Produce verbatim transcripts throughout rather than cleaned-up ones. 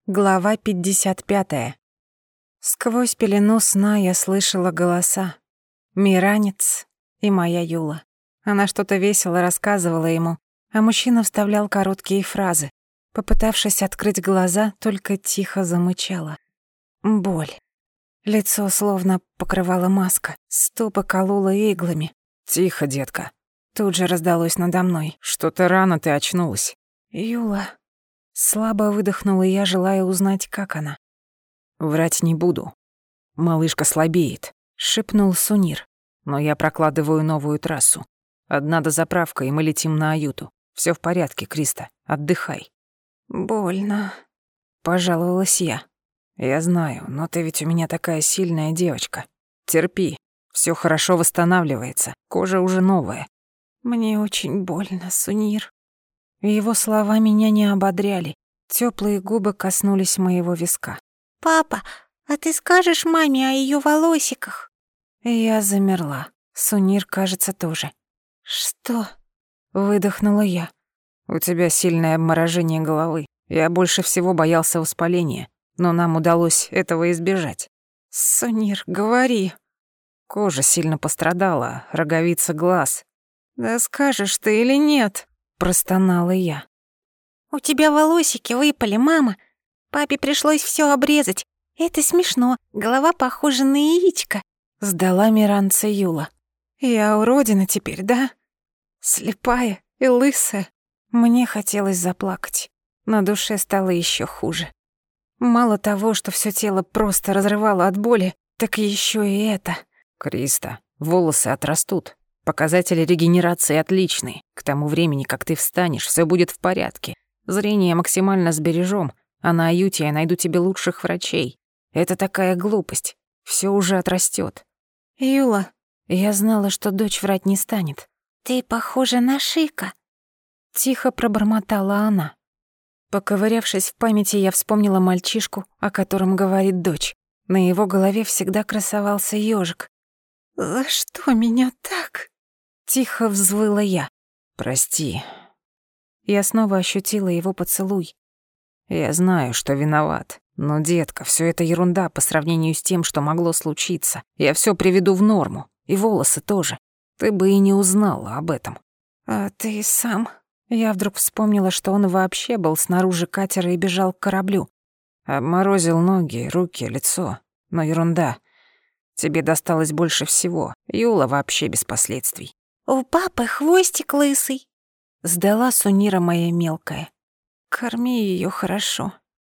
Глава пятьдесят пятая. Сквозь пелену сна я слышала голоса. Миранец и моя Юла. Она что-то весело рассказывала ему, а мужчина вставлял короткие фразы. Попытавшись открыть глаза, только тихо замычала. Боль. Лицо словно покрывала маска, стопы колола иглами. «Тихо, детка». Тут же раздалось надо мной. «Что-то рано ты очнулась». «Юла». Слабо выдохнула я, желая узнать, как она. «Врать не буду. Малышка слабеет», — шепнул Сунир. «Но я прокладываю новую трассу. Одна дозаправка, и мы летим на Аюту. Всё в порядке, Криста. Отдыхай». «Больно», — пожаловалась я. «Я знаю, но ты ведь у меня такая сильная девочка. Терпи. Всё хорошо восстанавливается. Кожа уже новая». «Мне очень больно, Сунир». Его слова меня не ободряли. Тёплые губы коснулись моего виска. «Папа, а ты скажешь маме о её волосиках?» Я замерла. Сунир, кажется, тоже. «Что?» — выдохнула я. «У тебя сильное обморожение головы. Я больше всего боялся воспаления, но нам удалось этого избежать». «Сунир, говори». Кожа сильно пострадала, роговица глаз. «Да скажешь ты или нет?» — простонала я. «У тебя волосики выпали, мама. Папе пришлось всё обрезать. Это смешно. Голова похожа на яичко». Сдала Миранца Юла. «Я уродина теперь, да? Слепая и лысая». Мне хотелось заплакать. На душе стало ещё хуже. Мало того, что всё тело просто разрывало от боли, так ещё и это. «Криста, волосы отрастут. Показатели регенерации отличные. К тому времени, как ты встанешь, всё будет в порядке. Зрение максимально сбережём, а на Аюте я найду тебе лучших врачей. Это такая глупость. Всё уже отрастёт». «Юла, я знала, что дочь врать не станет». «Ты похожа на Шика», — тихо пробормотала она. Поковырявшись в памяти, я вспомнила мальчишку, о котором говорит дочь. На его голове всегда красовался ёжик. «За что меня так?» — тихо взвыла я. «Прости». Я снова ощутила его поцелуй. «Я знаю, что виноват. Но, детка, всё это ерунда по сравнению с тем, что могло случиться. Я всё приведу в норму. И волосы тоже. Ты бы и не узнала об этом». «А ты сам?» Я вдруг вспомнила, что он вообще был снаружи катера и бежал к кораблю. Обморозил ноги, руки, лицо. Но ерунда. Тебе досталось больше всего. Юла вообще без последствий». «У папы хвостик лысый», — сдала Сунира моя мелкая. «Корми её хорошо».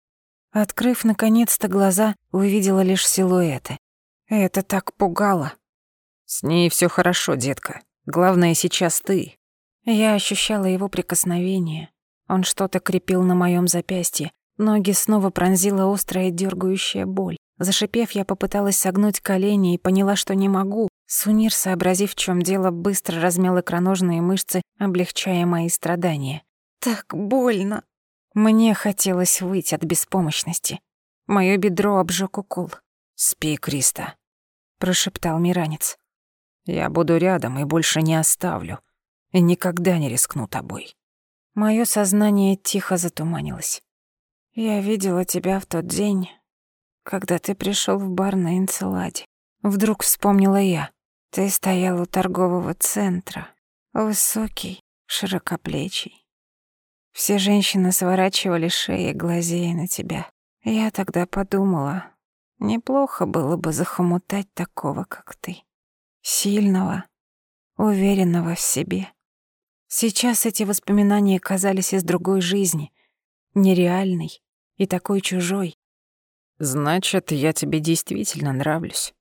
Открыв наконец-то глаза, увидела лишь силуэты. Это так пугало. «С ней всё хорошо, детка. Главное сейчас ты». Я ощущала его прикосновение. Он что-то крепил на моём запястье. Ноги снова пронзила острая дёргающая боль. Зашипев, я попыталась согнуть колени и поняла, что не могу. Сунир, сообразив, в чём дело, быстро размял икроножные мышцы, облегчая мои страдания. «Так больно!» Мне хотелось выйти от беспомощности. Моё бедро обжёг укол. «Спи, Криста», — прошептал Миранец. «Я буду рядом и больше не оставлю. И никогда не рискну тобой». Моё сознание тихо затуманилось. «Я видела тебя в тот день, когда ты пришёл в бар на Энцеладе». Вдруг вспомнила я. Ты стоял у торгового центра. Высокий, широкоплечий. Все женщины сворачивали шеи, глазея на тебя. Я тогда подумала, неплохо было бы захомутать такого, как ты. Сильного, уверенного в себе. Сейчас эти воспоминания казались из другой жизни, нереальной и такой чужой. «Значит, я тебе действительно нравлюсь».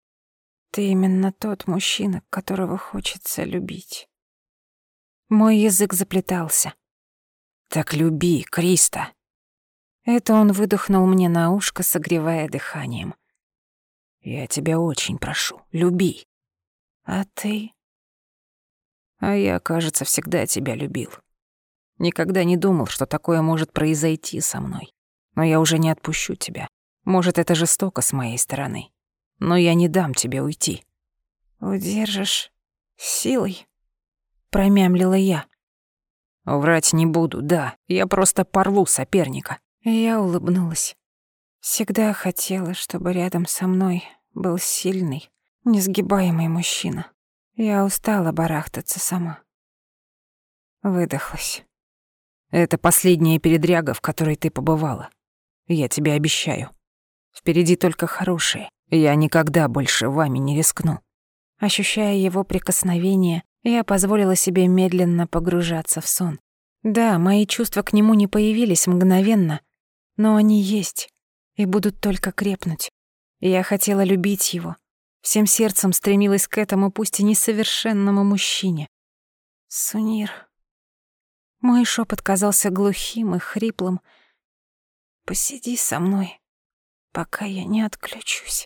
Ты именно тот мужчина, которого хочется любить. Мой язык заплетался. «Так люби, Криста». Это он выдохнул мне на ушко, согревая дыханием. «Я тебя очень прошу, люби». А ты? А я, кажется, всегда тебя любил. Никогда не думал, что такое может произойти со мной. Но я уже не отпущу тебя. Может, это жестоко с моей стороны. Но я не дам тебе уйти». «Удержишь силой?» — промямлила я. «Врать не буду, да. Я просто порву соперника. И я улыбнулась. Всегда хотела, чтобы рядом со мной был сильный, несгибаемый мужчина. Я устала барахтаться сама. Выдохлась. Это последняя передряга, в которой ты побывала. Я тебе обещаю. Впереди только хорошее. Я никогда больше вами не рискну. Ощущая его прикосновение, я позволила себе медленно погружаться в сон. Да, мои чувства к нему не появились мгновенно, но они есть и будут только крепнуть. Я хотела любить его. Всем сердцем стремилась к этому, пусть и несовершенному мужчине. Сунир. Мой шепот казался глухим и хриплым. Посиди со мной, пока я не отключусь.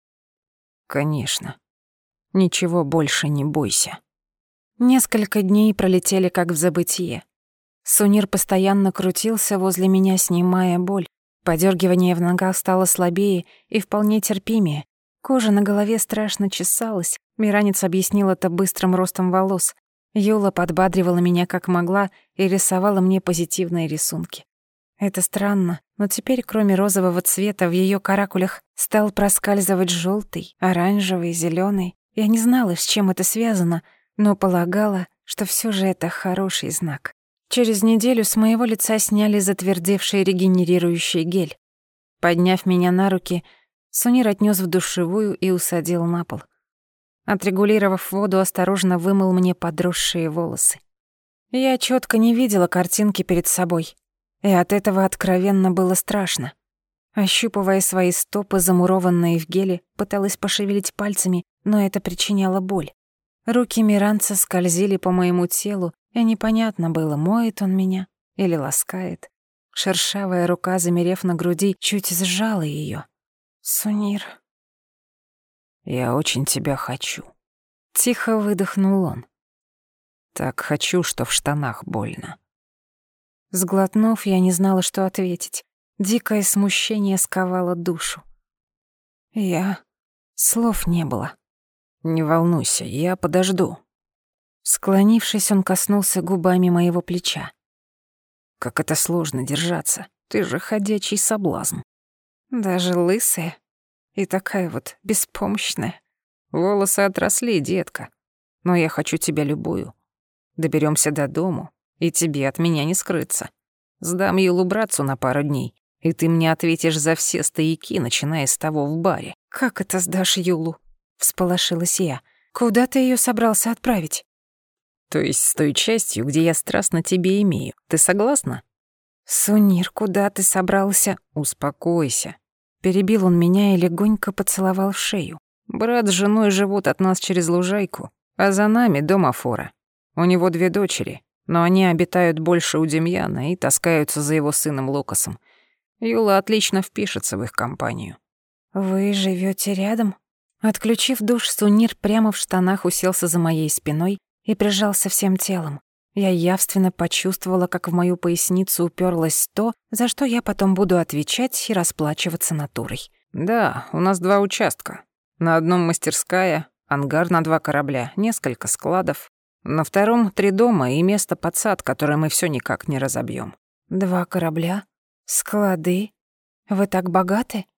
Конечно. Ничего больше не бойся. Несколько дней пролетели как в забытие. Сунир постоянно крутился возле меня, снимая боль. Подёргивание в ногах стало слабее и вполне терпимее. Кожа на голове страшно чесалась. Миранец объяснил это быстрым ростом волос. Юла подбадривала меня как могла и рисовала мне позитивные рисунки. Это странно, но теперь, кроме розового цвета, в её каракулях стал проскальзывать жёлтый, оранжевый, зелёный. Я не знала, с чем это связано, но полагала, что всё же это хороший знак. Через неделю с моего лица сняли затвердевший регенерирующий гель. Подняв меня на руки, Сунир отнёс в душевую и усадил на пол. Отрегулировав воду, осторожно вымыл мне подросшие волосы. Я чётко не видела картинки перед собой, и от этого откровенно было страшно. Ощупывая свои стопы, замурованные в геле, пыталась пошевелить пальцами, но это причиняло боль. Руки Миранца скользили по моему телу, и непонятно было, моет он меня или ласкает. Шершавая рука, замерев на груди, чуть сжала её. «Сунир...» «Я очень тебя хочу». Тихо выдохнул он. «Так хочу, что в штанах больно». Сглотнув, я не знала, что ответить. Дикое смущение сковало душу. Я... Слов не было. «Не волнуйся, я подожду». Склонившись, он коснулся губами моего плеча. «Как это сложно держаться. Ты же ходячий соблазн». Даже лысая и такая вот беспомощная. Волосы отросли, детка. Но я хочу тебя любую. Доберёмся до дому, и тебе от меня не скрыться. Сдам Юлу братцу на пару дней, и ты мне ответишь за все стояки, начиная с того в баре». «Как это сдашь Юлу?» — всполошилась я. «Куда ты её собрался отправить?» «То есть с той частью, где я страстно тебе имею. Ты согласна?» «Сунир, куда ты собрался?» «Успокойся». Перебил он меня и легонько поцеловал в шею. «Брат с женой живут от нас через лужайку, а за нами дом Афора. У него две дочери, но они обитают больше у Демьяна и таскаются за его сыном Лукасом. Юла отлично впишется в их компанию». «Вы живете рядом?» Отключив душ, Сунир прямо в штанах уселся за моей спиной и прижался всем телом. Я явственно почувствовала, как в мою поясницу уперлось то, за что я потом буду отвечать и расплачиваться натурой. «Да, у нас два участка. На одном мастерская, ангар на два корабля, несколько складов. На втором три дома и место под сад, которое мы все никак не разобьем». «Два корабля? Склады? Вы так богаты?»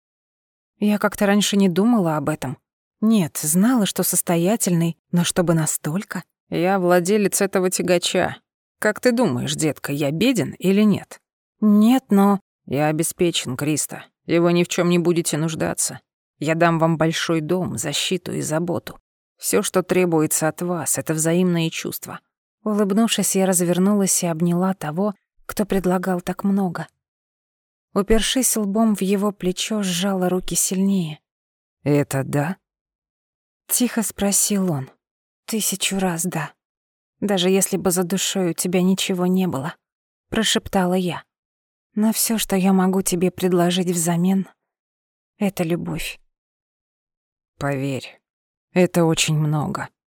Я как-то раньше не думала об этом. Нет, знала, что состоятельный, но чтобы настолько... «Я владелец этого тягача. Как ты думаешь, детка, я беден или нет?» «Нет, но...» «Я обеспечен, Криста. И вы ни в чем не будете нуждаться. Я дам вам большой дом, защиту и заботу. Все, что требуется от вас, — это взаимные чувства». Улыбнувшись, я развернулась и обняла того, кто предлагал так много. Упершись лбом в его плечо, сжала руки сильнее. «Это да?» Тихо спросил он. «Тысячу раз да. Даже если бы за душой у тебя ничего не было», — прошептала я. «Но всё, что я могу тебе предложить взамен, — это любовь». «Поверь, это очень много».